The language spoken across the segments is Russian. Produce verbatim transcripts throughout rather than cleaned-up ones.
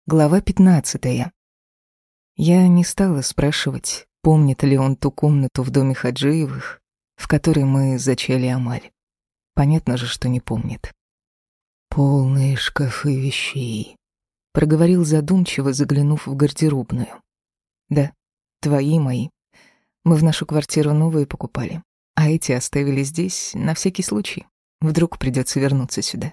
Глава пятнадцатая. Я не стала спрашивать, помнит ли он ту комнату в доме Хаджиевых, в которой мы зачали Амаль. Понятно же, что не помнит. «Полные шкафы вещей», — проговорил задумчиво, заглянув в гардеробную. «Да, твои и мои. Мы в нашу квартиру новые покупали, а эти оставили здесь на всякий случай. Вдруг придется вернуться сюда».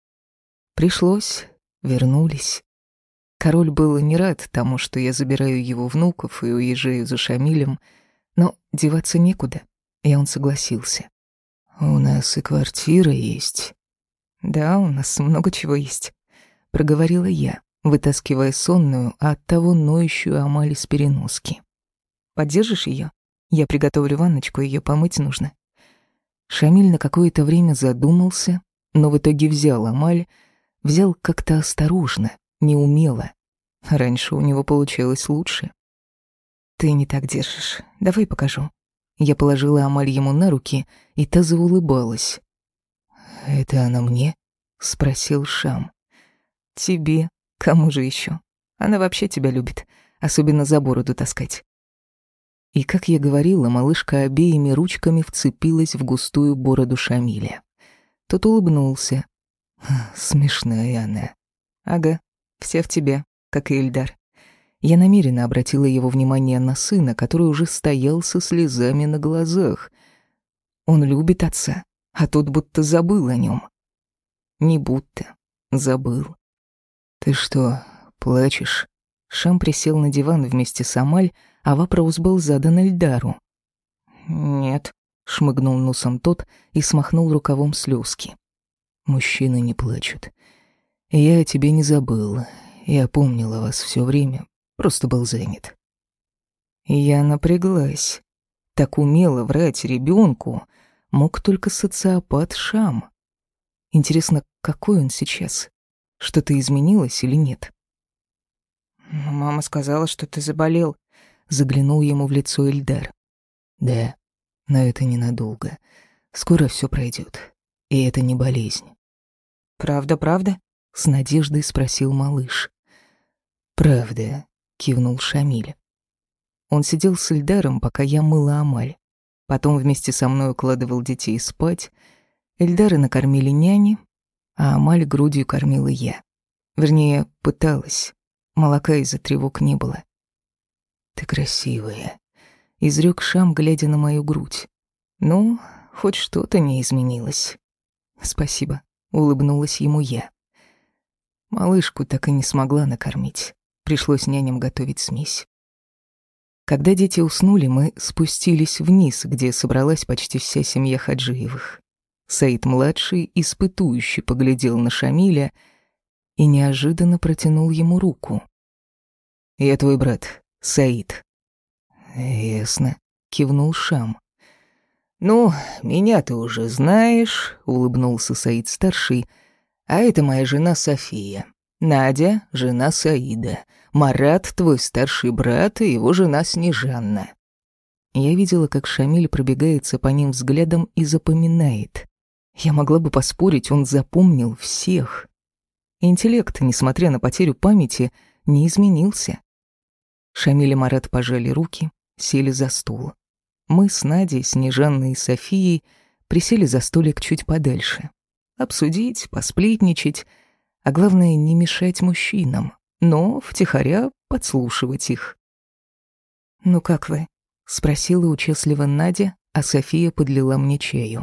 Пришлось, вернулись. Король был не рад тому, что я забираю его внуков и уезжаю за Шамилем, но деваться некуда, и он согласился. «У нас и квартира есть». «Да, у нас много чего есть», — проговорила я, вытаскивая сонную, а оттого ноющую Амаль из переноски. «Поддержишь ее? Я приготовлю ванночку, ее помыть нужно». Шамиль на какое-то время задумался, но в итоге взял Амаль, взял как-то осторожно, неумело. Раньше у него получалось лучше. «Ты не так держишь. Давай покажу». Я положила Амаль ему на руки, и та заулыбалась. «Это она мне?» — спросил Шам. «Тебе. Кому же еще? Она вообще тебя любит, особенно за бороду таскать». И, как я говорила, малышка обеими ручками вцепилась в густую бороду Шамиля. Тот улыбнулся. «Смешная она». «Ага, вся в тебя, как и Эльдар». Я намеренно обратила его внимание на сына, который уже стоял со слезами на глазах. Он любит отца, а тот будто забыл о нем. Не будто, забыл. «Ты что, плачешь?» Шам присел на диван вместе с Амаль, а вопрос был задан Эльдару. «Нет», — шмыгнул носом тот и смахнул рукавом слезки. «Мужчины не плачут. Я о тебе не забыл. Я помнила вас все время, просто был занят». Я напряглась. Так умело врать ребенку мог только социопат Шам. Интересно, какой он сейчас? Что-то изменилось или нет? «Мама сказала, что ты заболел», — заглянул ему в лицо Эльдар. «Да, но это ненадолго. Скоро все пройдет. И это не болезнь». «Правда, правда?» — с надеждой спросил малыш. «Правда», — кивнул Шамиль. Он сидел с Эльдаром, пока я мыла Амаль. Потом вместе со мной укладывал детей спать. Эльдара накормили няни, а Амаль грудью кормила я. Вернее, пыталась. Молока из-за тревог не было. «Ты красивая», — изрёк Шам, глядя на мою грудь. «Ну, хоть что-то не изменилось». «Спасибо», — улыбнулась ему я. Малышку так и не смогла накормить. Пришлось няням готовить смесь. Когда дети уснули, мы спустились вниз, где собралась почти вся семья Хаджиевых. Саид-младший испытующе поглядел на Шамиля и неожиданно протянул ему руку. «Я твой брат, Саид». «Ясно», — кивнул Шам. «Ну, меня ты уже знаешь», — улыбнулся Саид-старший, «а это моя жена София. Надя — жена Саида. Марат — твой старший брат и его жена Снежанна». Я видела, как Шамиль пробегается по ним взглядом и запоминает. Я могла бы поспорить, он запомнил всех. Интеллект, несмотря на потерю памяти, не изменился. Шамиль и Марат пожали руки, сели за стол. Мы с Надей, Снежанной и Софией присели за столик чуть подальше. Обсудить, посплетничать, а главное, не мешать мужчинам, но втихаря подслушивать их. «Ну как вы?» — спросила участливо Надя, а София подлила мне чаю.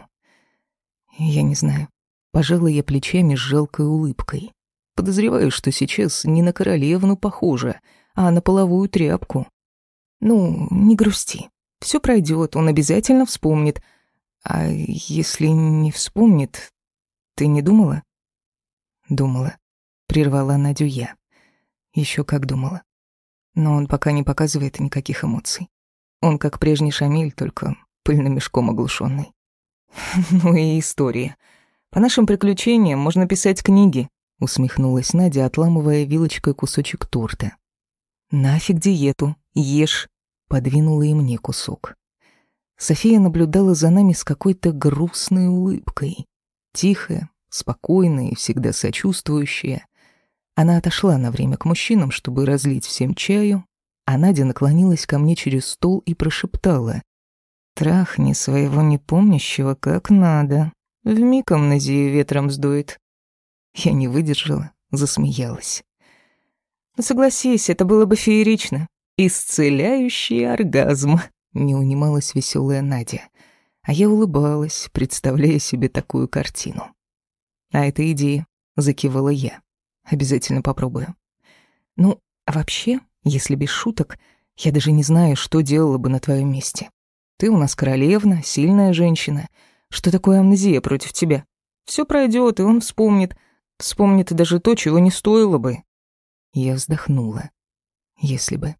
«Я не знаю». Пожала я плечами с жалкой улыбкой. Подозреваю, что сейчас не на королевну похожа, а на половую тряпку. «Ну, не грусти. Все пройдет, он обязательно вспомнит. А если не вспомнит, ты не думала?» «Думала», — прервала Надю я. Еще как думала. Но он пока не показывает никаких эмоций. Он как прежний Шамиль, только пыльным мешком оглушенный. «Ну и история. По нашим приключениям можно писать книги», — усмехнулась Надя, отламывая вилочкой кусочек торта. «Нафиг диету, ешь», — подвинула и мне кусок. София наблюдала за нами с какой-то грустной улыбкой. Тихая, спокойная и всегда сочувствующая. Она отошла на время к мужчинам, чтобы разлить всем чаю, а Надя наклонилась ко мне через стол и прошептала: «Трахни своего непомнящего как надо, вмиг амнезию ветром сдует». Я не выдержала, засмеялась. «Ну согласись, это было бы феерично. Исцеляющий оргазм», — не унималась веселая Надя. А я улыбалась, представляя себе такую картину. «А это идея», — закивала я. «Обязательно попробую». «Ну, а вообще, если без шуток, я даже не знаю, что делала бы на твоем месте. Ты у нас королевна, сильная женщина. Что такое амнезия против тебя? Все пройдет, и он вспомнит. Вспомнит даже то, чего не стоило бы». Я вздохнула. Если бы.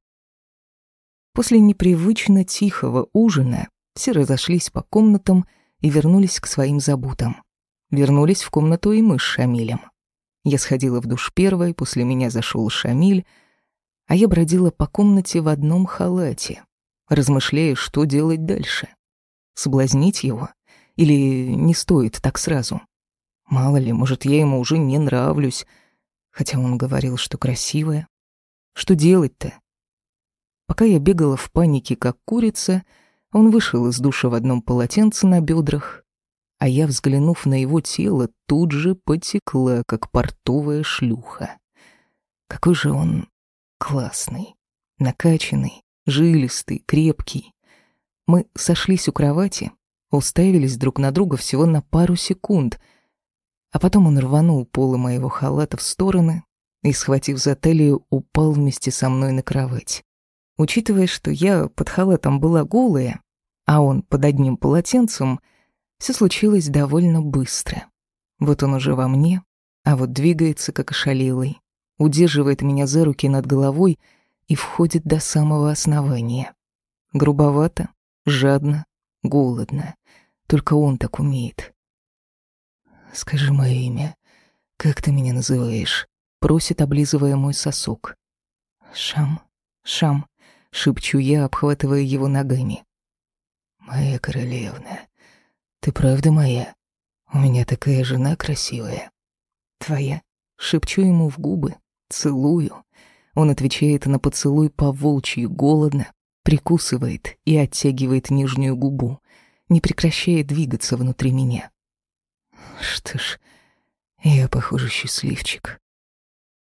После непривычно тихого ужина все разошлись по комнатам и вернулись к своим заботам. Вернулись в комнату и мы с Шамилем. Я сходила в душ первой, после меня зашел Шамиль, а я бродила по комнате в одном халате, размышляя, что делать дальше. Соблазнить его? Или не стоит так сразу? Мало ли, может, я ему уже не нравлюсь, хотя он говорил, что красивая. Что делать-то? Пока я бегала в панике, как курица, он вышел из душа в одном полотенце на бедрах, а я, взглянув на его тело, тут же потекла, как портовая шлюха. Какой же он классный, накачанный, жилистый, крепкий. Мы сошлись у кровати, уставились друг на друга всего на пару секунд, а потом он рванул полы моего халата в стороны и, схватив за талию, упал вместе со мной на кровать. Учитывая, что я под халатом была голая, а он под одним полотенцем, все случилось довольно быстро. Вот он уже во мне, а вот двигается как ошалелый, удерживает меня за руки над головой и входит до самого основания. Грубовато, жадно, голодно. Только он так умеет. «Скажи мое имя. Как ты меня называешь?» — просит, облизывая мой сосок. «Шам, Шам», — шепчу я, обхватывая его ногами. «Моя королевна, ты правда моя? У меня такая жена красивая». «Твоя», — шепчу ему в губы, целую. Он отвечает на поцелуй по-волчьи голодно, прикусывает и оттягивает нижнюю губу, не прекращая двигаться внутри меня. Что ж, я, похоже, счастливчик.